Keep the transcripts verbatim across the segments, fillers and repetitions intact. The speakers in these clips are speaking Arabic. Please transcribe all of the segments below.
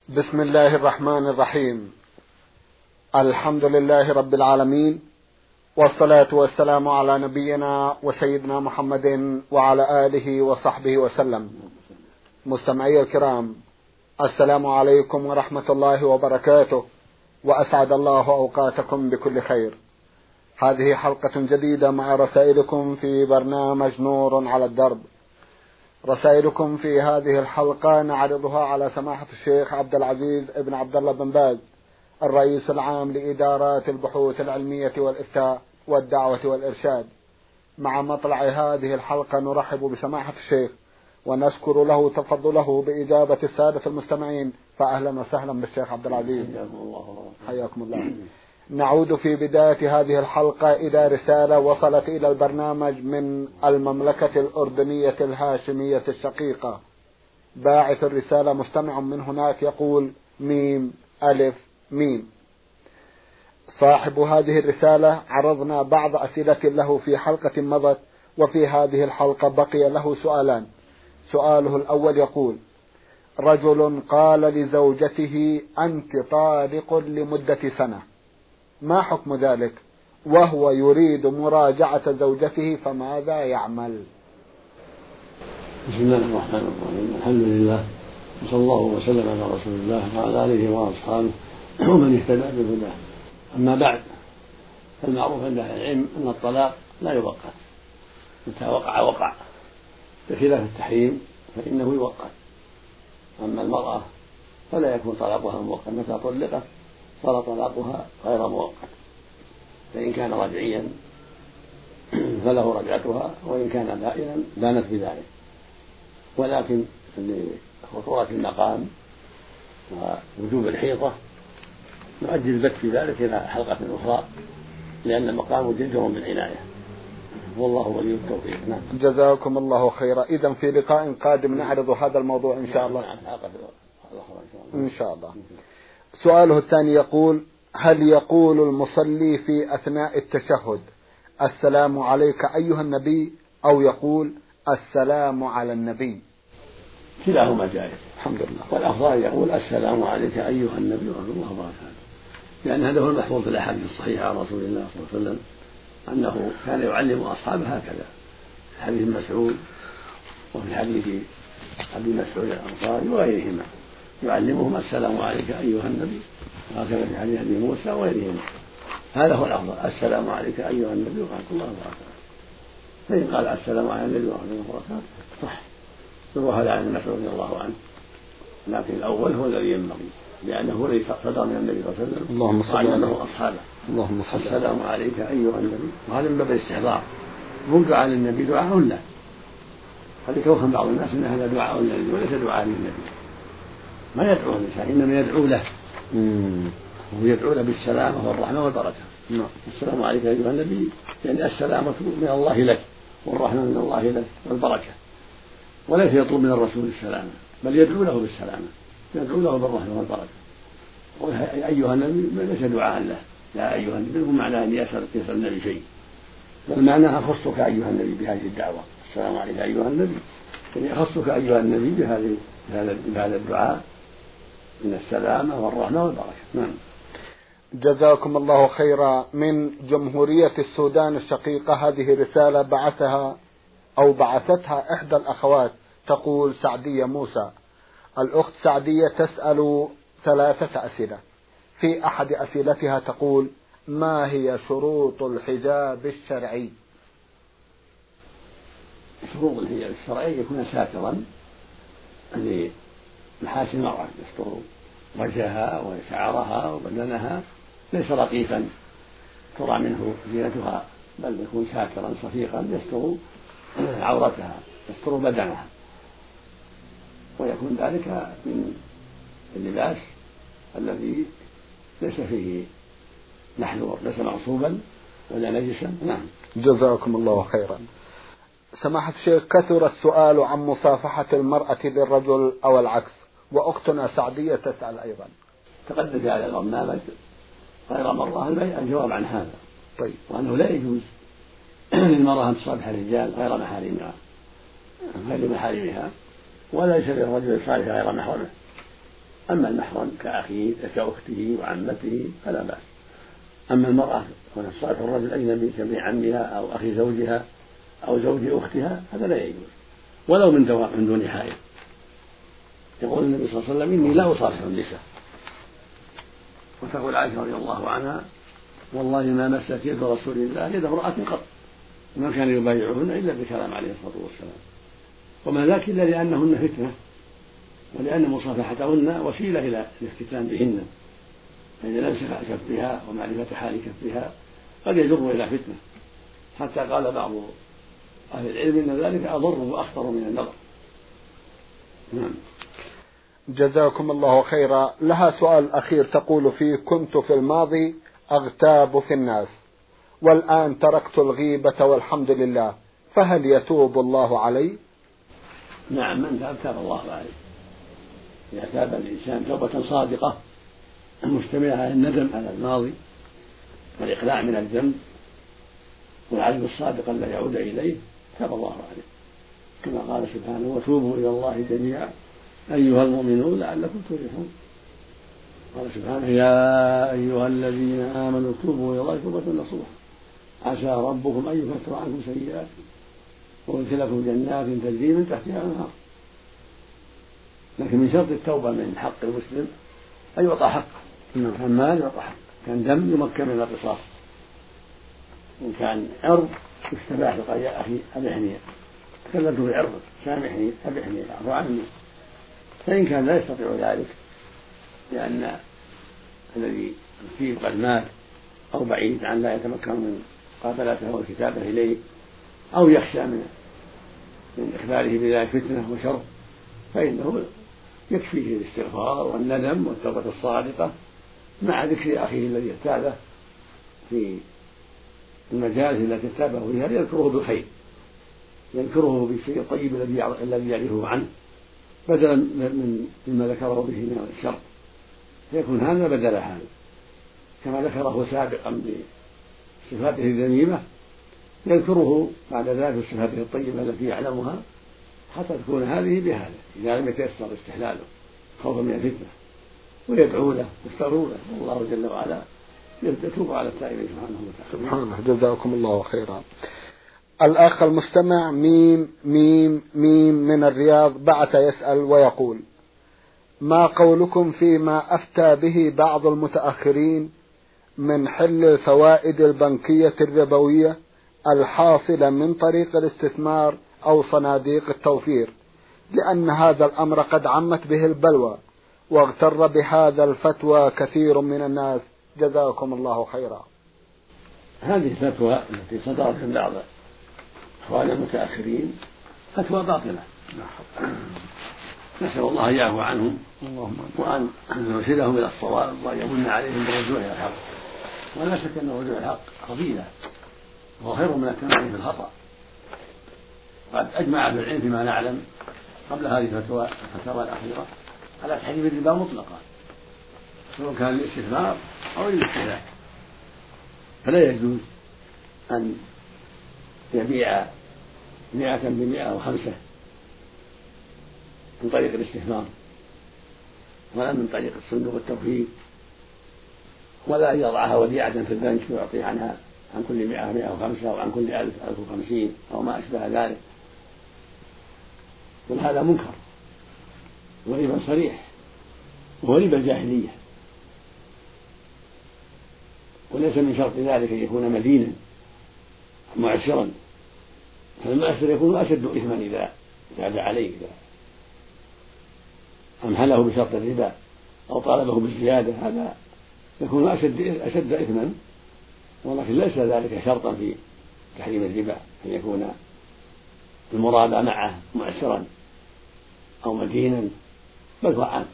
بسم الله الرحمن الرحيم. الحمد لله رب العالمين، والصلاة والسلام على نبينا وسيدنا محمد وعلى آله وصحبه وسلم. مستمعي الكرام، السلام عليكم ورحمة الله وبركاته، وأسعد الله أوقاتكم بكل خير. هذه حلقة جديدة مع رسائلكم في برنامج نور على الدرب. رسائلكم في هذه الحلقة نعرضها على سماحة الشيخ عبد العزيز ابن عبد الله بن باز، الرئيس العام لإدارات البحوث العلمية والإفتاء والدعوة والإرشاد. مع مطلع هذه الحلقة نرحب بسماحة الشيخ ونشكر له تفضله بإجابة السادة المستمعين، فأهلا وسهلا بالشيخ عبد العزيز. حياكم الله. نعود في بداية هذه الحلقة إلى رسالة وصلت إلى البرنامج من المملكة الأردنية الهاشمية الشقيقة. باعث الرسالة مستمع من هناك يقول: ميم ألف ميم. صاحب هذه الرسالة عرضنا بعض أسئلة له في حلقة مضت، وفي هذه الحلقة بقي له سؤالان. سؤاله الأول يقول: رجل قال لزوجته: أنت طالق لمدة سنة، ما حكم ذلك؟ وهو يريد مراجعة زوجته، فماذا يعمل؟ بسم الله الرحمن الرحيم. الحمد لله، وصلى الله وسلم على رسول الله وعلى آله وأصحابه ومن اهتدى بهداه. أما بعد، فالمعروف عند أهل العلم أن الطلاق لا يوقت، متى وقع وقع، بخلاف التحريم فإنه يوقت. أما المرأة فلا يكون طلاقها مؤقتا، متى طلقت صار طلاقها غير مؤقت، فإن كان رجعيا فله رجعتها، وإن كان بائنا بانت بذلك. ولكن لخطورة المقام ووجوب الحيطة نؤجل البت في ذلك إلى حلقة أخرى، لأن المقام جدير بالعناية، والله ولي التوفيق. نعم. جزاكم الله خيرا. إذن في لقاء قادم نعرض هذا الموضوع إن شاء الله. نعم. حلقة الأخرى إن شاء الله. سؤاله الثاني يقول: هل يقول المصلي في أثناء التشهد السلام عليك أيها النبي، أو يقول السلام على النبي؟ كلاهما جائز الحمد لله. والأفضل يقول السلام عليك أيها النبي ورحمة الله وبركاته، لأن هذا هو المحفوظ في الأحاديث الصحيحة عن رسول الله صلى الله عليه وسلم أنه كان يعلم أصحابه هكذا، في حديث مسعود وفي حديث أبي مسعود الأنصاري وغيرهما، يعلمهم السلام عليك أيها النبي، وهكذا في حديث أبي موسى وغيرهما. هذا هو الأفضل، السلام عليك أيها النبي ورحمة الله وبركاته. فإن قال السلام على النبي ورحمة الله وبركاته صح، وهذا عن مسعود رضي الله عنه، لكن الأول هو الذي ينبغي، لأنه هو الذي صدر من النبي صلى الله عليه وسلم اللهم صل وعلمه أصحابه. اللهم صل السلام عليك أيها النبي، وهذا من باب الاستحضار، مو دعاء للنبي، دعاء له. قد يتوهم بعض الناس أن هذا دعاء للنبي وليس دعاء للنبي، ما يدعو الإنسان، إنما يدعو له، وهو يدعو له بالسلامة والرحمة والبركة. السلام عليك أيها النبي، يعني السلامة من الله لك، والرحمة من الله لك، والبركة، وليس يطلب من الرسول السلامة، بل يدعو له بالسلامة، يدعو له بالرحمة والبركة. أيها النبي ليس دعاء له، لا أيها النبي هو معناه أن يسأل يسأل النبي شيء، بل معناها خصك أيها النبي بهذه الدعوة، السلام عليك أيها النبي، يعني خصك أيها النبي بهذه بهذا الدعاء من السلامة والرحمة والبركة. نعم. جزاكم الله خيرا. من جمهورية السودان الشقيقة هذه رسالة بعثها أو بعثتها إحدى الأخوات، تقول سعدية موسى. الأخت سعدية تسأل ثلاثة أسئلة. في أحد أسئلتها تقول: ما هي شروط الحجاب الشرعي؟ شروط الحجاب الشرعي يكون ساترا لمحاسن المرأة، يستر وجهها وشعرها وبدنها، ليس رقيقا ترى منه زينتها، بل يكون ساترا صفيقا يستر عورتها، يستر بدنها، ويكون ذلك من اللباس الذي ليس فيه محذور، ليس مغصوبا ولا نجسا. نعم. جزاكم الله خيرا. سماحة الشيخ، كثر السؤال عن مصافحة المرأة للرجل أو العكس، وأختنا سعدية تسأل أيضا. تقدم في هذا البرنامج غير مرة الجواب عن هذا، طيب. وأنه لا يجوز للمرأة أن تصافح الرجال غير محارمها غير محارمها، ولا يشرع الرجل يصالح غير محرمه، أما المحرم كأخيه كأخته وعمته فلا بأس. أما المرأة ونصالح الرجل الأجنبي كابن عمها أو أخي زوجها أو زوج أختها هذا لا يجوز ولو من من دون حائل. يقول النبي صلى الله عليه وسلم إني لا أصافح النساء. وتقول عائشة رضي الله عنها والله ما مست يد رسول الله يد امرأة قط وما كان يبايعهن إلا بكلام عليه الصلاة والسلام. وما ذاك إلا لأنهن فتنة ولأن مصافحتهن وسيلة إلى الافتتان بهن، يعني لمس كفها ومعرفة حال كفها قد يجر إلى فتنة، حتى قال بعض أهل العلم إن ذلك أضر وأخطر من النظر. نعم. جزاكم الله خيرا. لها سؤال أخير تقول فيه: كنت في الماضي أغتاب في الناس والآن تركت الغيبة والحمد لله، فهل يتوب الله علي؟ نعم، من تاب تاب الله عليه. إذا تاب الإنسان توبة صادقة مشتملة على الندم على الماضي والإقلاع من الذنب والعزم الصادق ألا يعود إليه تاب الله عليه، كما قال سبحانه: وتوبوا إلى الله جميعا أيها المؤمنون لعلكم تفلحون. قال سبحانه: يا أيها الذين آمنوا توبوا إلى الله توبة نصوحا عسى ربكم أن يكفر عنكم سيئاتكم ويدخلكم جنات تجري من تحتها الأنهار. لكن من شرط التوبة من حق المسلم أن يعطى حقه، كان مال يعطى حقه، كان دم يمكن من القصاص، إن كان عرض يستباح لقال: يا أخي أبحني تكلمت في عرضك سامحني أبحني اعف عني. فإن كان لا يستطيع ذلك لأن الذي فيه قد مات أو بعيد عن لا يتمكن من قابلته والكتابة إليه أو يخشى من من إخباره بذلك فتنة وشر، فإنه يكفيه الاستغفار والندم والتوبة الصادقة مع ذكر أخيه الذي اغتابه في المجالس التي اغتابه فيها ليذكره بالخير، يذكره بالشيء الطيب الذي يعرفه عنه بدلا من مما ذكره به من الشر، فيكون هذا بدل هذا، كما ذكره سابقا بصفاته الذميمة يذكره بعد ذلك بصفاته الطيبة التي يعلمها حتى تكون هذه بهذا إذا لم يتيسر استحلاله خوفا من الفتنة، ويدعو له يستغفر له، والله جل وعلا يتوب على التائبين سبحانه وتعالى. سبحانه. جزاكم الله خيرا. الأخ المستمع ميم ميم ميم من الرياض بعث يسأل ويقول: ما قولكم فيما أفتى به بعض المتأخرين من حل الفوائد البنكية الربوية الحاصلة من طريق الاستثمار أو صناديق التوفير، لأن هذا الأمر قد عمت به البلوى واغتر بهذا الفتوى كثير من الناس، جزاكم الله خيرا. هذه الفتوى التي صدرت من بعض أخوان المتأخرين فتوى باطلة، نسأل الله أن يعفو عنهم وأن يرشدهم إلى الصواب وأن يمن عليهم بالرجوع إلى الحق، ولا شك أن الرجوع إلى الحق فضيلة وهو خير من التمام في الخطأ. قد أجمع أهل العلم فيما نعلم قبل هذه الفتوى الفتاوى الأخيرة على تحريم الربا مطلقا سواء كان للاستثمار أو للاستهلاك، فلا يجوز أن يبيع مئة بمئة وخمسة من طريق الاستثمار ولا من طريق الصندوق التوفير، ولا أن يضعها وديعة في البنك ويعطي عنها عن كل مئة مئة وخمسة أو عن كل ألف ألف وخمسين أو ما أشبه ذلك، كل هذا منكر وربا صريح وهو ربا الجاهلية، وليس من شرط ذلك أن يكون مدينا معسرا، فالمعسر يكون أشد إثما إذا زاد عليه، إذا أمهله بشرط الربا أو طالبه بالزيادة هذا يكون أشد أشد إثما، ولكن ليس ذلك شرطا في تحريم الربا أن يكون المراد معه معسرا أو مدينا، بل هو عام.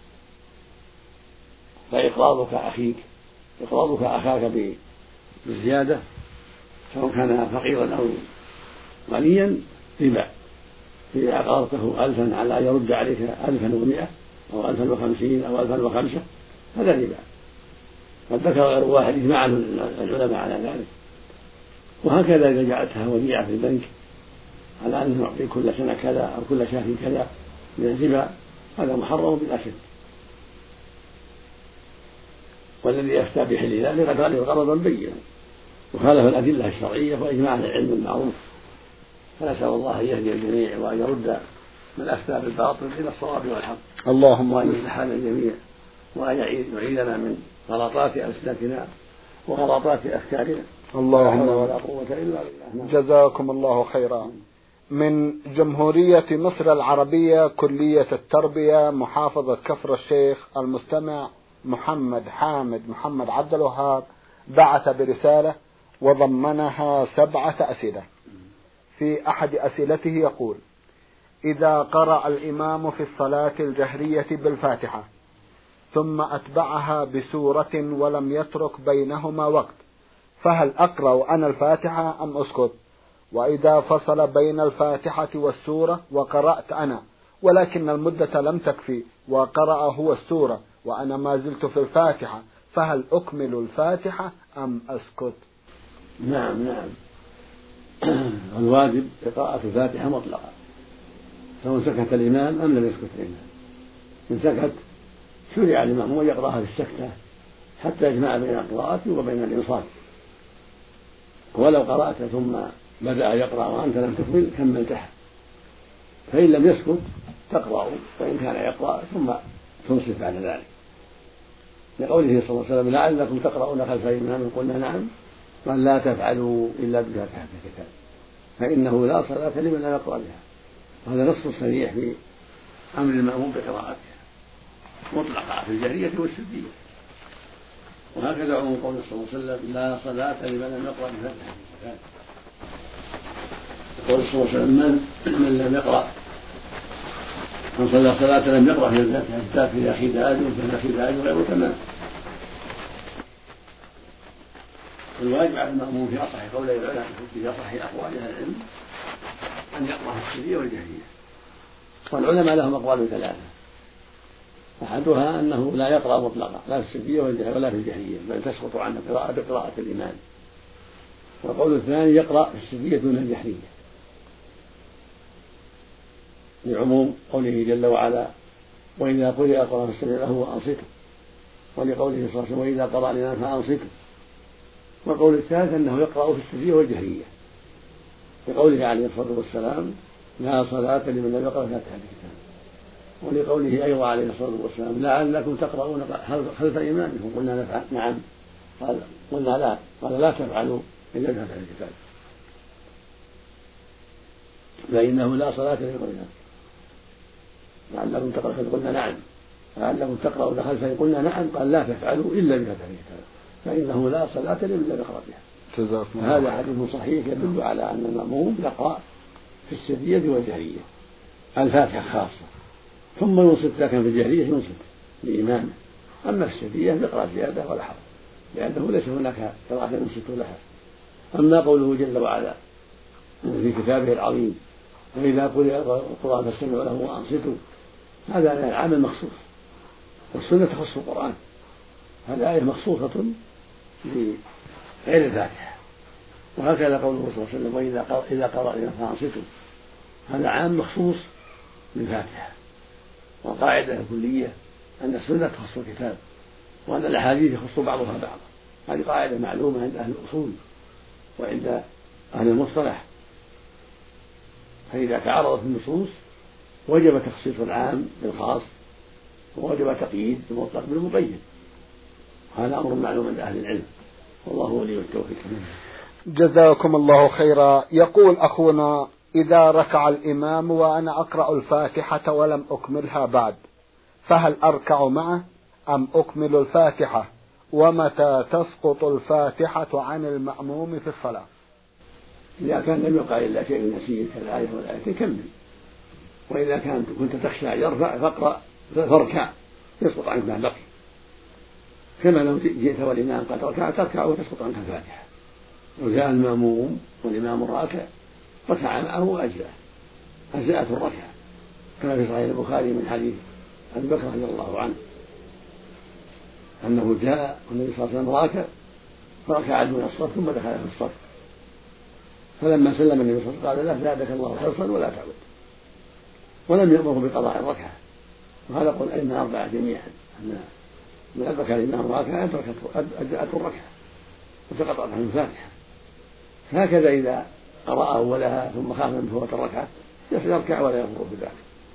فإقراضك أخيك إقراضك أخاك بالزيادة سواء كان فقيرا أو غنيا ربا، إذا أقرضته ألفا على أن يرد عليك ألفا ومئة أو ألفا وخمسين أو ألفا وخمسة هذا ربا، قد ذكر غير واحد إجماع العلماء على ذلك. وهكذا إذا جعلتها وديعة في البنك على أن نعطي كل سنة كذا أو كل شهر كذا من الربا هذا محرم بلا شك، والذي أفتى بحل ذلك قد غلط غرضا بينا وخالف الأدلة الشرعية وإجماع العلم المعروف، فنسأل الله أن يهدي الجميع وأن يرد من أفتى بالباطل إلى الصواب والحق، اللهم وأن يصلح حال الجميع، وأن يعيذنا من غلطات ألسنتنا وغلطات أفكارنا. اللهم ولا قوة إلا بالله. جزاكم الله خيرا. من جمهورية مصر العربية، كلية التربية، محافظة كفر الشيخ، المستمع محمد حامد محمد عبد الوهاب بعث برسالة وضمنها سبعة أسئلة. في أحد أسئلته يقول: إذا قرأ الإمام في الصلاة الجهرية بالفاتحة ثم أتبعها بسورة ولم يترك بينهما وقت، فهل أقرأ أنا الفاتحة أم أسكت؟ وإذا فصل بين الفاتحة والسورة وقرأت أنا ولكن المدة لم تكفي وقرأ هو السورة وأنا ما زلت في الفاتحة، فهل أكمل الفاتحة أم أسكت؟ نعم نعم الواجب قراءة الفاتحة مطلقا، سواء سكت الإمام أم لم يسكت الإمام. إن سكت شرع الإمام يقرأها في السكتة حتى يجمع بين القراءة وبين الإنصات، ولو قرأت ثم بدأ يقرأ وأنت لم تكمل كملتها، فإن لم يسكت تقرأ، وإن كان يقرأ ثم تنصت بعد ذلك، لقوله صلى الله عليه وسلم: لعلكم تقرؤون خلف الإمام، قلنا نعم، قال: لا تفعلوا إلا بفاتحة الكتاب فإنه لا صلاة لمن لا يقرأ بها. وهذا نص صريح في أمر المأموم بقراءتها مطلقة في الجهرية والسرية. وهكذا عموم قوله صلى الله عليه وسلم: لا صلاة لمن لم يقرأ بفاتحة الكتاب. يقول صلى الله عليه وسلم: من, من لم يقرأ من صلى صلاة لم يقرأ في الفاتحة الكتاب في أخي داعٍ ففي أخي داعٍ غير تمام. الواجب على المأموم في أصح قولي العلماء في أصح أقوال أهل العلم أن يقرأ في السرية والجهرية. والعلماء لهم أقوال ثلاثة: أحدها أنه لا يقرأ مطلقا لا في السرية ولا في الجهرية، بل تسقط عنه قراءة بقراءة الإمام. والقول الثاني يقرأ في السرية دون الجهرية، لعموم قوله جل وعلا: وإذا قرئ القرآن فاستمعوا له وأنصتوا، ولقوله صلى الله عليه وسلم: وإذا قرأ الإمام فأنصتوا. والقول الثالث أنه يقرأ في السرية والجهرية، لقوله عليه الصلاة والسلام: لا صلاة لمن لم يقرأ فاتحة الكتاب. ولقوله أيضا عليه الصلاة والسلام: لعلكم تقرؤون خلف إمامكم، قلنا نفعل نعم، قال قلنا لا، قال لا تفعلوا إلا بفاتحة الكتاب فإنه لا صلاة لمن الإمام. لعلكم تقرؤون، قلنا نعم، لعلكم تقرؤون خلفه، قلنا نعم، قال لا تفعلوا إلا بفاتحة الكتاب فإنه لا صلاة لمن لم يقرأ بها. هذا حديث صحيح يدل على أن المأموم يقرأ في السرية والجهرية الفاتحة خاصة، ثم ينصت، لكن في الجهرية ينصت لإمامه، أما في السرية يقرأ زيادة ولا حرج، لأنه ليس هناك قراءة ينصت لها. أما قوله جل وعلا في كتابه العظيم: وإذا قرئ القرآن فاستمعوا له وأنصتوا، هذا عامل مخصوص، والسنة تخص القرآن، هذه آية مخصوصة لغير الفاتحة. وهكذا قوله صلى الله عليه وسلم: وإذا قرأ الإمام فأنصتوا، هذا عام مخصوص بالفاتحة. والقاعدة الكلية أن السنة تخص الكتاب، وأن الأحاديث يخص بعضها بعضا، هذه قاعدة معلومة عند أهل الأصول وعند أهل المصطلح. فإذا تعارضت النصوص وجب تخصيص العام بالخاص، ووجب تقييد المطلق بالمقيد، هذا أمر معلوم عند أهل العلم، والله ولي التوفيق. جزاكم الله خيرا. يقول أخونا: إذا ركع الإمام وأنا أقرأ الفاتحة ولم أكملها بعد، فهل أركع معه أم أكمل الفاتحة؟ ومتى تسقط الفاتحة عن المأموم في الصلاة؟ إذا كان لم يقع إلا شيء نسير كالآية والآية كمل، وإذا كنت كنت تخشى يرفع فاقرأ فاركع يسقط عنك ما بقي، كما لو جئت والإمام قد ركع تركع وتسقط عنك الفاتحة. وجاء المأموم والإمام الراكع ركع معه وأجزأ أجزأت الركعة، كما في صحيح البخاري من حديث أبي بكر رضي الله عنه أنه جاء والنبي صلى الله عليه وسلم راكع فركع دون الصف ثم دخل في الصف، فلما سلم النبي صلى الله عليه وسلم قال له: زادك الله حرصا ولا تعود، ولم يأمره بقضاء الركعة. وهذا قول أئمة أربعة جميعا أن من أدرك الإمام راكعة أدركت الركعة وسقطت عنه الفاتحة. هكذا إذا قرأ أولها ثم خاف من فوات الركعة يركع ولا يفرغ بذلك.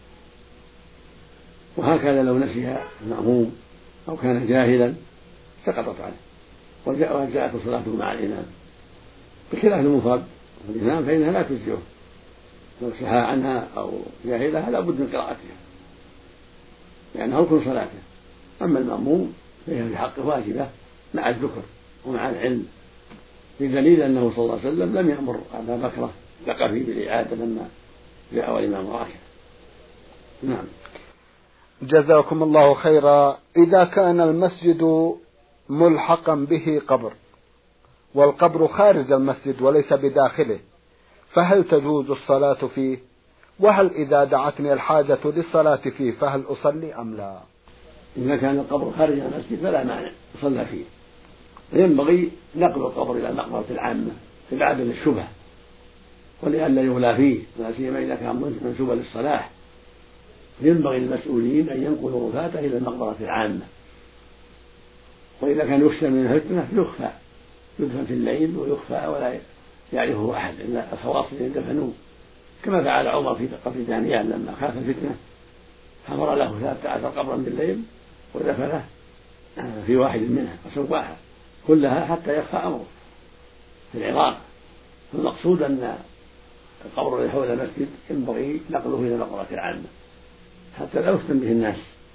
وهكذا لو نسيها المأموم أو كان جاهلا سقطت عنه وجاءت صلاته مع الإمام، بخلاف المفرد والإمام فإنها لا تجزئه، لو سهى عنها أو جاهلها لا بد من قراءتها لأنها ركن صلاته. أما المأموم فهي في حقه واجبة مع الذكر ومع العلم، بدليل أنه صلى الله عليه وسلم لم يأمر أبا بكر ثقفي بالإعادة لما جاء والإمام راكع. نعم. جزاكم الله خيرا. إذا كان المسجد ملحقا به قبر والقبر خارج المسجد وليس بداخله، فهل تجوز الصلاة فيه؟ وهل إذا دعتني الحاجة للصلاة فيه فهل أصلي أم لا؟ إذا كان القبر خارج المسجد فلا مانع يصلى فيه، ينبغي نقل القبر إلى المقبرة العامة إبعادا للشبهة ولئلا يغلى فيه، لا سيما إذا كان منسوبا للصلاح. ينبغي للمسؤولين أن ينقلوا رفاته إلى المقبرة العامة، وإذا كان يخشى من الفتنة يخفى، يدفن في الليل ويخفى ولا يعرفه أحد إلا الخواص الذين دفنوه، كما فعل عمر في قبر دانيال لما خاف الفتنة حفر له ثلاثة عشر قبرا بالليل ودفنه في واحد منها وسواها كلها حتى يخفى أمره في العراق. فالمقصود أن القبر الذي حول المسجد ينبغي نقله إلى المقبرة العامة حتى لا يفتن به الناس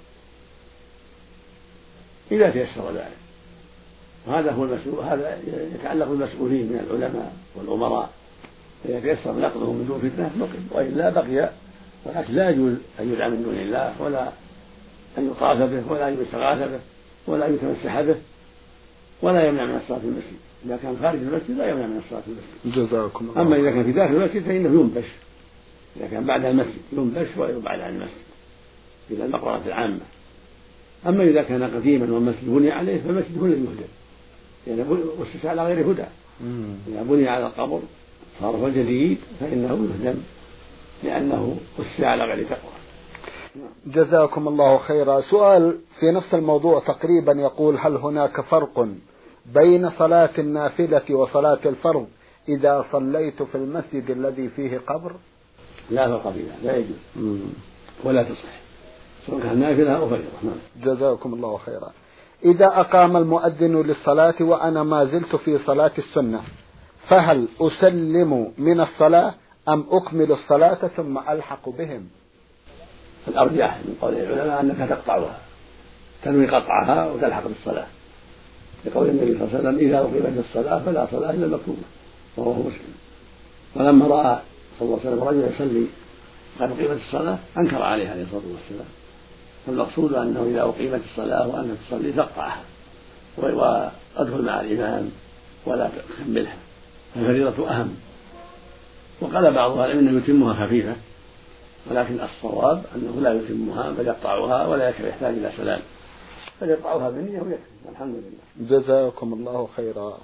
إذا تيسر ذلك. وهذا هو المسؤول، هذا يتعلق بالمسؤولين من العلماء والأمراء، إذا تيسر نقله من دون فتنة نقل، وإلا بقي. ولكن لا يجوز أن يدعى من دون الله ولا أن يطاف به ولا أن يستغاث به ولا أن يتمسح به ولا يمنع من الصلاة في المسجد. إذا كان خارج المسجد لا يمنع من الصلاة في المسجد. جزاكم الله. أما إذا كان في داخل المسجد فإنه ينبش، إذا كان بعد المسجد ينبش ويبعد عن المسجد إلى المقبرة العامة. أما إذا كان قديما والمسجد بني عليه فالمسجد هو الذي يهدم، يعني أسس على غير هدى. إذا بني على القبر صار هو الجديد فإنه يهدم لأنه أسس على غير تقوى. جزاكم الله خيرا. سؤال في نفس الموضوع تقريبا يقول: هل هناك فرق بين صلاة النافلة وصلاة الفرض إذا صليت في المسجد الذي فيه قبر؟ لا فرق بينها، لا يجوز ولا تصح سواء كان نافلة أو فريضة. جزاكم الله خيرا. إذا أقام المؤذن للصلاة وأنا ما زلت في صلاة السنة فهل أسلم من الصلاة أم أكمل الصلاة ثم ألحق بهم؟ الأرجح من قول العلماء أنك تقطعها، تنوي قطعها وتلحق بالصلاة، لقول النبي صلى الله عليه وسلم: إذا أقيمت الصلاة فلا صلاة إلا المكتوبة، رواه مسلم. ولما رأى صلى الله عليه وسلم رجلا يصلي قد أقيمت الصلااه انكر عليه عليه الصلاه والسلام. فالمقصود انه اذا اقيمت الصلاه وانت تصلي فاقطعها وادخل مع الامام ولا تكملها، الفريضه اهم. وقال بعض اهل العلم انه يتمها خفيفه، ولكن الصواب انه لا يتمها بل يقطعها ولا يحتاج الى سلام، بل يقطعها بالنيه ويكفي. الحمد لله. جزاكم الله خيرا.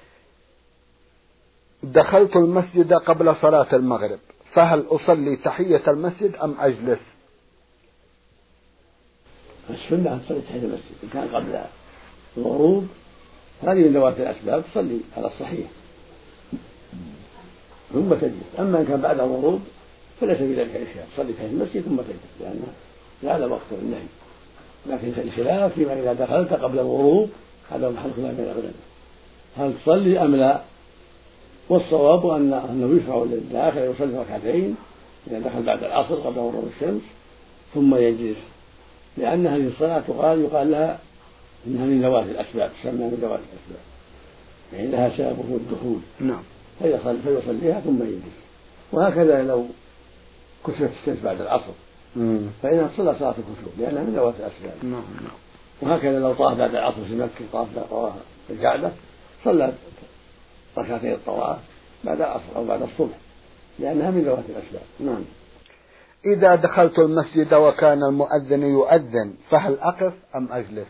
دخلت المسجد قبل صلاة المغرب فهل أصلي تحية المسجد أم أجلس؟ السنة أن تصلي تحية المسجد. إن كان قبل الغروب هذه من ذوات الأسباب تصلي على الصحيح ثم تجلس. أما إن كان بعد الغروب فليس في ذلك إشكال، تصلي تحية المسجد ثم تجلس لأن هذا وقت النهي. لكن الخلاف فيما إذا دخلت قبل الغروب هذا محل خلاف بين العلماء، هل تصلي أم لا؟ والصواب أن أنه يشرع للداخل يصلي ركعتين إذا دخل بعد العصر قبل غروب الشمس ثم يجلس، لأن هذه الصلاة تقال يقال لها إنها من ذوات الأسباب، تسمى من ذوات الأسباب، يعني لها سببه الدخول. نعم. فيصليها ثم يجلس. وهكذا لو كسرت الشمس بعد العصر فإنها تصلى صلاة الكسوف لأنها من ذوات الأسباب. نعم نعم. وهكذا لو طاف بعد العصر في مكة، طاف طواف الكعبة، صلى ركعتين الطواف بعد العصر أو بعد الصبح لأنها من ذوات الأسباب. نعم. إذا دخلت المسجد وكان المؤذن يؤذن فهل أقف أم أجلس؟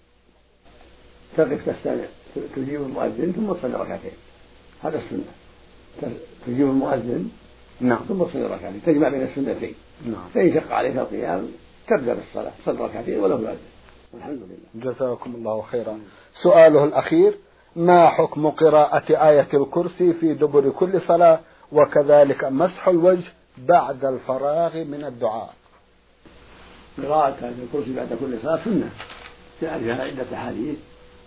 تقف تستمع، تجيب المؤذن ثم تصلي ركعتين، هذا السنة. تجيب المؤذن نعم ثم تصلي ركعتين، تجمع بين السنتين. نعم. فإن شق عليك القيام تبدأ بالصلاة، تصلي ركعتين وله يؤذن. والحمد لله. جزاكم الله خيرا. سؤاله الأخير: ما حكم قراءة آية الكرسي في دبر كل صلاة، وكذلك مسح الوجه بعد الفراغ من الدعاء؟ قراءة آية الكرسي بعد كل صلاة سنة جاء فيها عدة أحاديث،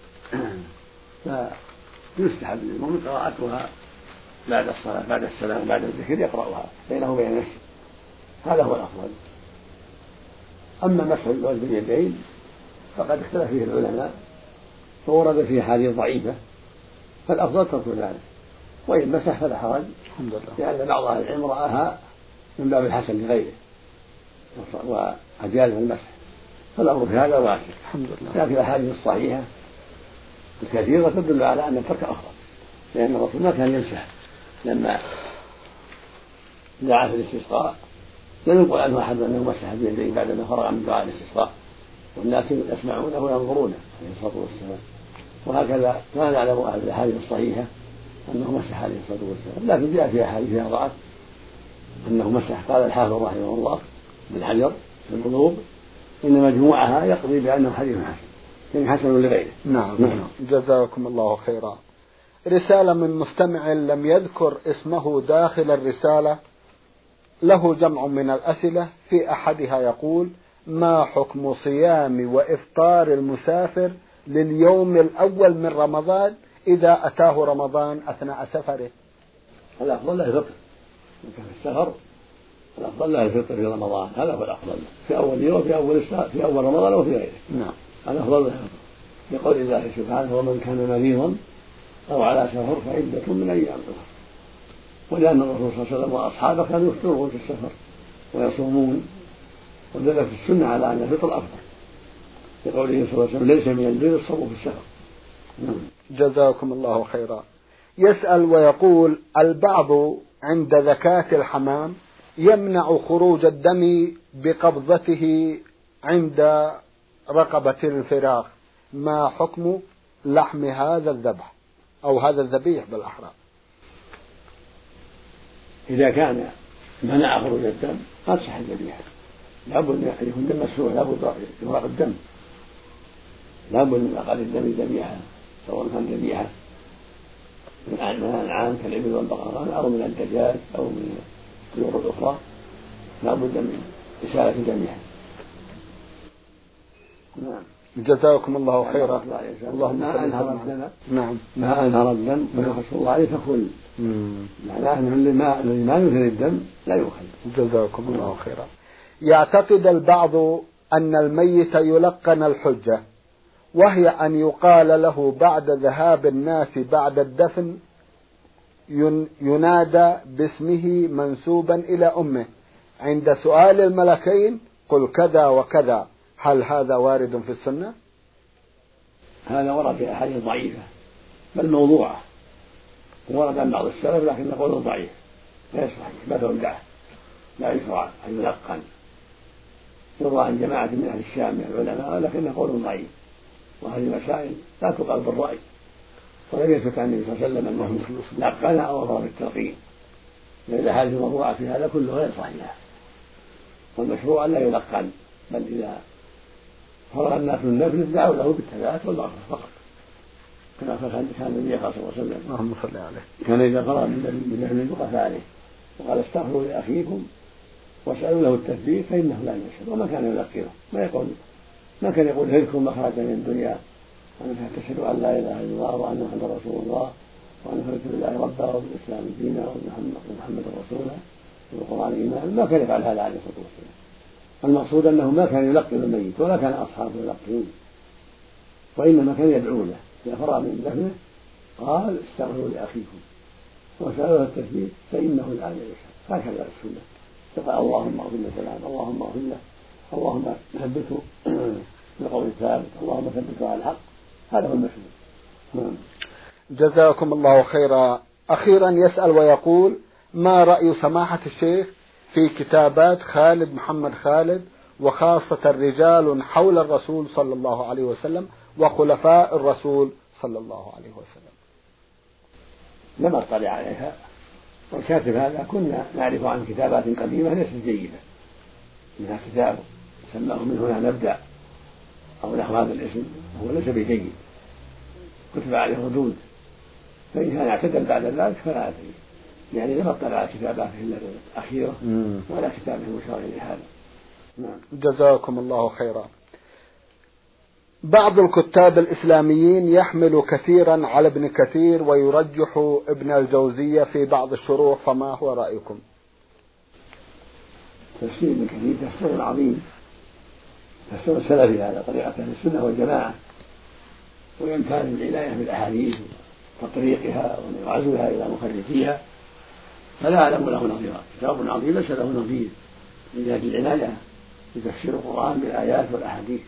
فيستحب للمؤمن قراءتها بعد الصلاة بعد السلام بعد الذكر يقرأها بينه وبين نفسه، هذا هو الأفضل. أما مسح الوجه باليدين فقد اختلف فيه العلماء، فورد فيه حديث ضعيفة، فالأفضل ترك ذلك، وإن مسح فلا حرج، لأن بعض أهل العلم رآها من باب الحسن لغيره وأجاز المسح، فالأمر في هذا واسع. لكن الأحاديث الصحيحة الكثيرة تدل على أن الترك أفضل، لأن الرسول ما كان يمسح لما دعا في الاستسقاء، لم يقل عنه أحد أنه مسح بيديه بعدما فرغ من دعاء الاستسقاء، والناس يسمعونه وينظرونه عليه الصلاة والسلام. وهكذا ما نعلم أهل الأحاديث الصحيحة أنه مسح عليه الصلاة والسلام، لكن جاء في أحاديث فيها ضعف أنه مسح. قال الحافظ رحمه الله بن حجر في القلوب إن مجموعها يقضي بأنه حديث حسن، يعني حسن لغيره. نعم. نعم. جزاكم الله خيرا. رسالة من مستمع لم يذكر اسمه داخل الرسالة، له جمع من الأسئلة، في أحدها يقول: ما حكم صيام وإفطار المسافر لليوم الأول من رمضان إذا أتاه رمضان أثناء سفره؟ الأفضل له الفطر إن كان في السفر، الأفضل له الفطر في رمضان، هذا هو الأفضل في أول يوم في أول في أول رمضان وفي غيره. نعم. الأفضل له الفطر لقول الله سبحانه: ومن كان مريضا أو على سفر فعدة من أيام أخرى. ولأن الرسول صلى الله عليه وسلم وأصحابه كانوا يفطرون في السفر ويصومون، ودل في السنة على أن الفطر أفضل لقوله صلى الله عليه وسلم: ليس من البر الصوم في السفر. جزاكم الله خيرا. يسأل ويقول: البعض عند زكاة الحمام يمنع خروج الدم بقبضته عند رقبة الفراخ، ما حكم لحم هذا الذبح أو هذا الذبيح بالأحرى؟ إذا كان منع خروج الدم قد صح الذبيحة، لابد أن يكون دم مسفوح، لابد إغراق الدم، لابد من أقل الدم ذبيحة، سواء كان ذبيحة من الأنعام كالإبل والبقران أو من الدجاج أو من الطيور الأخرى، لابد من إسالة دمها. نعم. جزاكم الله خيرا. اللهم ما أنهر الدم. نعم. ما أنهر الدم ويخص الله عليه فكل. معناه أن الذي ما ينهر الدم لا يؤكل. جزاكم الله خيرا. يعتقد البعض أن الميت يلقن الحجة، وهي أن يقال له بعد ذهاب الناس بعد الدفن ينادى باسمه منسوبا إلى أمه عند سؤال الملكين: قل كذا وكذا، هل هذا وارد في السنة؟ هذا ورد في أحاديث ضعيفة بل موضوعة، ورد عن بعض السلف لكن قول ضعيف لا يصح، ما تودعه، لا يشرع أن يلقن. يروى عن جماعة من أهل الشام من العلماء لكنه قول ضعيف، وهذه المسائل لا تقال بالرأي، ولم يثبت عن النبي صلى الله عليه وسلم أنه لقن أو أمر بالتلقين، لأن الأحاديث الموضوعة في هذا كله غير صحيحة. والمشروع أن لا يلقن، بل إذا فرغ الناس من نفله دعوا له بالثبات والمغفرة فقط، كما كان النبي صلى الله عليه وسلم اللهم صل عليه كان إذا فرغ من نفله وقف عليه وقال: استغفروا لأخيكم واسألوا له التثبيت فإنه لا يشهد. وما كان يلقنه، ما يقول ما كان يقول: هلكم مخرجا من الدنيا وأن تشهدوا أن لا إله إلا الله وأن محمدا رسول الله وأن تؤمنوا بالله ربا وبالإسلام دينا ومحمدا رسولا وبالقرآن إيمانا. ما كان يفعل هذا عليه الصلاة والسلام. المقصود أنه ما كان يلقن الميت ولا كان أصحابه يلقنون، وإنما كان يدعو له إذا فرغ من دفنه قال: استغفروا لأخيكم واسألوا له التثبيت فإنه الآن يشهد. هكذا السنة، فقال: اللهم اغفر له فلان، اللهم اغفر له، اللهم ثبته بالقول الثابت، اللهم ثبته على الحق. هذا هو المشروع. جزاكم الله خيرا. أخيرا يسأل ويقول: ما رأي سماحة الشيخ في كتابات خالد محمد خالد وخاصة رجال حول الرسول صلى الله عليه وسلم وخلفاء الرسول صلى الله عليه وسلم؟ لم أطلع عليها، والكاتب هذا كنا نعرف عن كتابات قديمة ليست جيدة، منها كتاب سماه من هنا نبدأ أو نحو هذا الاسم وهو ليس بجيد كتب عليه ردود، فإن كان اعتدل بعد ذلك فلا أدري، يعني لم أطلع على كتاباته إلا الأخيرة ولا كتابه مشار لهذا. نعم. جزاكم الله خيرا. بعض الكتاب الإسلاميين يحمل كثيرا على ابن كثير ويرجح ابن الجوزية في بعض الشروح، فما هو رأيكم؟ تفسير ابن كثير تفسير عظيم، تفسير السلفي على طريقة أهل السنة والجماعة، ويمتاز العناية بالأحاديث وتطريقها وعزوها إلى مخرجيها، فلا أعلم له نظيرا. كتاب عظيم ليس له نظير من جهة العناية بتفسير القرآن بالآيات والأحاديث،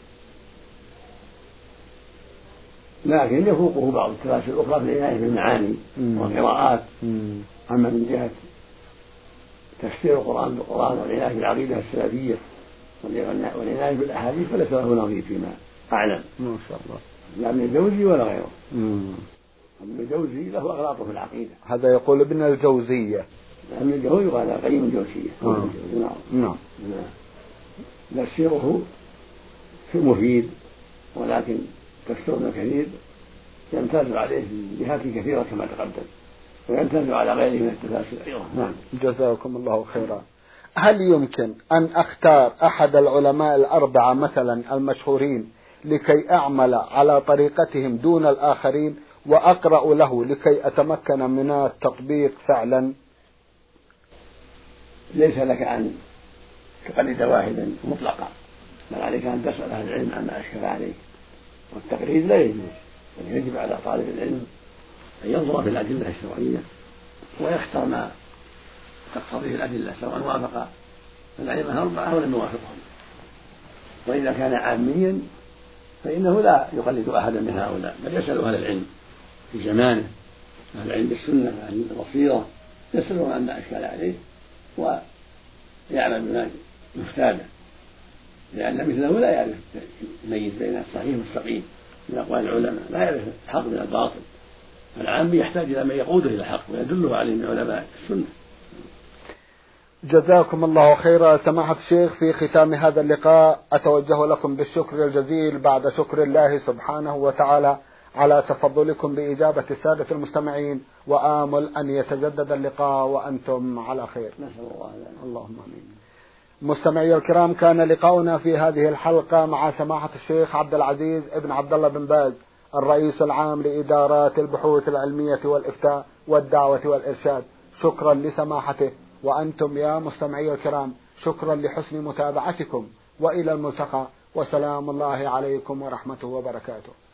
لكن يفوقه بعض التفاسير الأخرى في العناية بالمعاني والقراءات، أما من جهة تفسير القرآن بالقرآن والعناية بالعقيدة السلفية والعناية بالأحاديث فليس له نظير فيما أعلم. ما شاء الله. لا ابن الجوزي ولا غيره. ابن الجوزي له أغلاط في العقيدة. هذا يقول ابن الجوزية. ابن الجوزي قال قيم الجوزية. نعم. تفسيره مفيد، ولكن تفسير ابن كثير يمتاز عليه في جهات كثيرة كما تقدم، ويمتاز على غيره من التفاسير أيضا. نعم. جزاكم الله خيرا. هل يمكن أن أختار أحد العلماء الأربعة مثلا المشهورين لكي أعمل على طريقتهم دون الآخرين وأقرأ له لكي أتمكن من التطبيق فعلا؟ ليس لك أن تقلد واحدا مطلقا، بل عليك أن تسأل أهل العلم عما أشكل عليك، والتقليد لا يجوز، بل يجب على طالب العلم أن ينظر في الأدلة الشرعية ويختار ما تقتضيه الأدلة سواء وافق الأئمة الأربعة أو لم يوافقهم. وإذا كان عاميا فإنه لا يقلد أحدا من هؤلاء، بل يسأل أهل العلم في زمانه، أهل العلم بالسنة أهل البصيرة، يسألون عما أشكل عليه ويعمل بما يفتى به، لأن مثله لا يعرف يميز بين الصحيح والسقيم من أقوال العلماء، لا يعرف الحق من الباطل. العام يحتاج إلى من يقوده إلى الحق ويدله عليه من علماء السنة. جزاكم الله خيرا. سماحة الشيخ، في ختام هذا اللقاء أتوجه لكم بالشكر الجزيل بعد شكر الله سبحانه وتعالى على تفضلكم بإجابة السادة المستمعين، وآمل أن يتجدد اللقاء وأنتم على خير. نسأل الله ذلك. اللهم آمين. مستمعي الكرام، كان لقاؤنا في هذه الحلقة مع سماحة الشيخ عبد العزيز ابن عبد الله بن باز، الرئيس العام لإدارات البحوث العلمية والإفتاء والدعوة والإرشاد. شكرا لسماحته، وأنتم يا مستمعي الكرام شكرا لحسن متابعتكم، وإلى الملتقى، وسلام الله عليكم ورحمته وبركاته.